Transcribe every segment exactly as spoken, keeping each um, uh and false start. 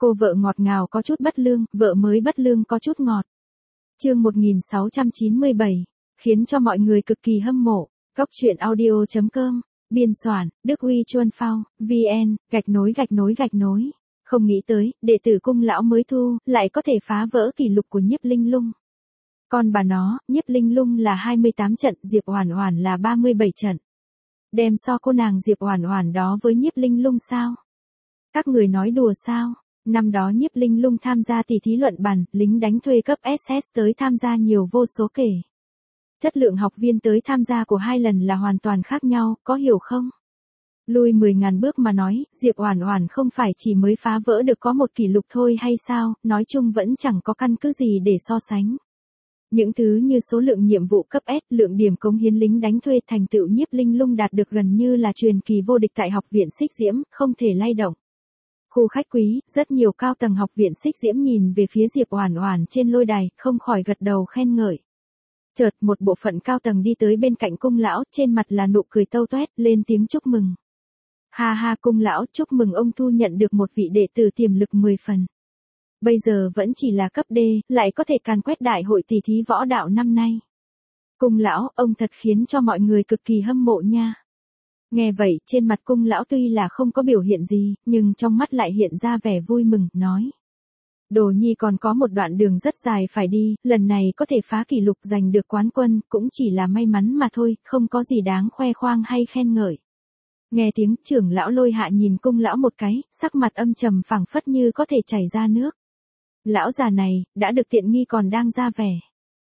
Cô vợ ngọt ngào có chút bất lương, vợ mới bất lương có chút ngọt. Chương một nghìn sáu trăm chín mươi bảy, khiến cho mọi người cực kỳ hâm mộ. Góc truyện audio chấm com, biên soạn, Đức Uy Chuân Phao, vn, gạch nối gạch nối gạch nối. Không nghĩ tới, đệ tử cung lão mới thu, lại có thể phá vỡ kỷ lục của Nhiếp Linh Lung. Còn bà nó, Nhiếp Linh Lung là hai mươi tám trận, Diệp Oản Oản là ba mươi bảy trận. Đem so cô nàng Diệp Oản Oản đó với Nhiếp Linh Lung sao? Các người nói đùa sao? Năm đó Nhiếp Linh Lung tham gia tỷ thí luận bàn, lính đánh thuê cấp ét ét tới tham gia nhiều vô số kể. Chất lượng học viên tới tham gia của hai lần là hoàn toàn khác nhau, có hiểu không? Lùi mười ngàn bước mà nói, Diệp Oản Oản không phải chỉ mới phá vỡ được có một kỷ lục thôi hay sao, nói chung vẫn chẳng có căn cứ gì để so sánh. Những thứ như số lượng nhiệm vụ cấp S, lượng điểm cống hiến lính đánh thuê, thành tựu Nhiếp Linh Lung đạt được gần như là truyền kỳ vô địch tại học viện Xích Diễm, không thể lay động. Khu khách quý, rất nhiều cao tầng học viện Xích Diễm nhìn về phía Diệp Oản Oản trên lôi đài, không khỏi gật đầu khen ngợi. Chợt một bộ phận cao tầng đi tới bên cạnh cung lão, trên mặt là nụ cười tâu toét, lên tiếng chúc mừng. Ha ha, cung lão, chúc mừng ông thu nhận được một vị đệ tử tiềm lực mười phần. Bây giờ vẫn chỉ là cấp D, lại có thể càn quét đại hội tỷ thí võ đạo năm nay. Cung lão, ông thật khiến cho mọi người cực kỳ hâm mộ nha. Nghe vậy, trên mặt cung lão tuy là không có biểu hiện gì, nhưng trong mắt lại hiện ra vẻ vui mừng, nói. Đồ nhi còn có một đoạn đường rất dài phải đi, lần này có thể phá kỷ lục giành được quán quân, cũng chỉ là may mắn mà thôi, không có gì đáng khoe khoang hay khen ngợi. Nghe tiếng trưởng lão Lôi Hạ nhìn cung lão một cái, sắc mặt âm trầm phảng phất như có thể chảy ra nước. Lão già này, đã được tiện nghi còn đang ra vẻ.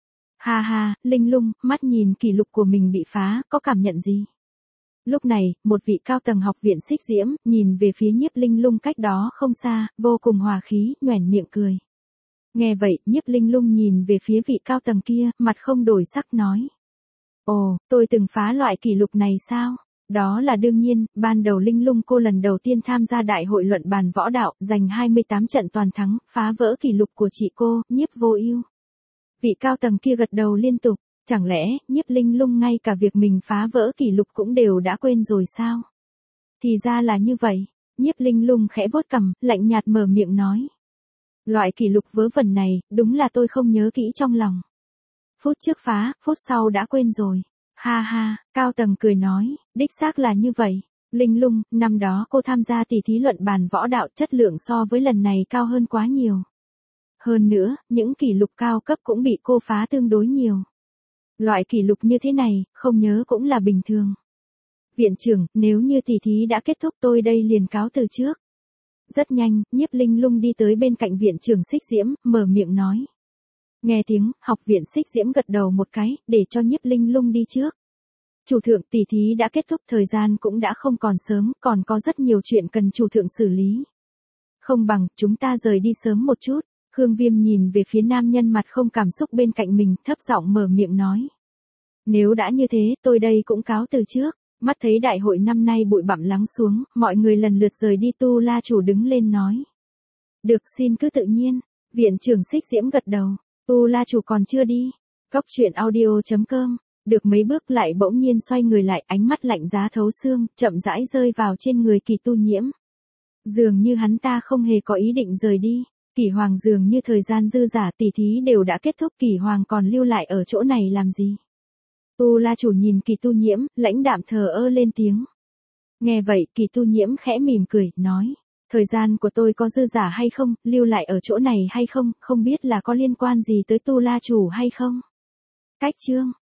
Ha ha, Linh Lung, mắt nhìn kỷ lục của mình bị phá, có cảm nhận gì? Lúc này, một vị cao tầng học viện Xích Diễm, nhìn về phía Nhiếp Linh Lung cách đó không xa, vô cùng hòa khí, nhoẻn miệng cười. Nghe vậy, Nhiếp Linh Lung nhìn về phía vị cao tầng kia, mặt không đổi sắc nói. Ồ, tôi từng phá loại kỷ lục này sao? Đó là đương nhiên, ban đầu Linh Lung cô lần đầu tiên tham gia đại hội luận bàn võ đạo, giành hai mươi tám trận toàn thắng, phá vỡ kỷ lục của chị cô, Nhiếp Vô Ưu. Vị cao tầng kia gật đầu liên tục, chẳng lẽ, Nhiếp Linh Lung ngay cả việc mình phá vỡ kỷ lục cũng đều đã quên rồi sao? Thì ra là như vậy, Nhiếp Linh Lung khẽ vuốt cằm, lạnh nhạt mở miệng nói. Loại kỷ lục vớ vẩn này, đúng là tôi không nhớ kỹ trong lòng. Phút trước phá, phút sau đã quên rồi. Ha ha, cao tầng cười nói, đích xác là như vậy. Linh Lung, năm đó cô tham gia tỷ thí luận bàn võ đạo, chất lượng so với lần này cao hơn quá nhiều. Hơn nữa, những kỷ lục cao cấp cũng bị cô phá tương đối nhiều. Loại kỷ lục như thế này, không nhớ cũng là bình thường. Viện trưởng, nếu như tỷ thí đã kết thúc tôi đây liền cáo từ trước. Rất nhanh, Nhiếp Linh Lung đi tới bên cạnh viện trưởng Xích Diễm, mở miệng nói. Nghe tiếng, học viện Xích Diễm gật đầu một cái, để cho Nhiếp Linh Lung đi trước. Chủ thượng, tỷ thí đã kết thúc, thời gian cũng đã không còn sớm, còn có rất nhiều chuyện cần chủ thượng xử lý. Không bằng, chúng ta rời đi sớm một chút. Khương Viêm nhìn về phía nam nhân mặt không cảm xúc bên cạnh mình, thấp giọng mở miệng nói. Nếu đã như thế, tôi đây cũng cáo từ trước. Mắt thấy đại hội năm nay bụi bặm lắng xuống, mọi người lần lượt rời đi. Tu La chủ đứng lên nói. Được, xin cứ tự nhiên. Viện trưởng Xích Diễm gật đầu. Tu La chủ còn chưa đi. Góc truyện audio chấm com. Được mấy bước lại bỗng nhiên xoay người lại, ánh mắt lạnh giá thấu xương, chậm rãi rơi vào trên người Kỳ Tu Nhiễm. Dường như hắn ta không hề có ý định rời đi. Kỷ Hoàng dường như thời gian dư dả, tỷ thí đều đã kết thúc, Kỷ Hoàng còn lưu lại ở chỗ này làm gì? Tu La chủ nhìn Kỳ Tu Nhiễm, lãnh đạm thờ ơ lên tiếng. Nghe vậy, Kỳ Tu Nhiễm khẽ mỉm cười, nói. Thời gian của tôi có dư dả hay không, lưu lại ở chỗ này hay không, không biết là có liên quan gì tới Tu La chủ hay không? Cách chương.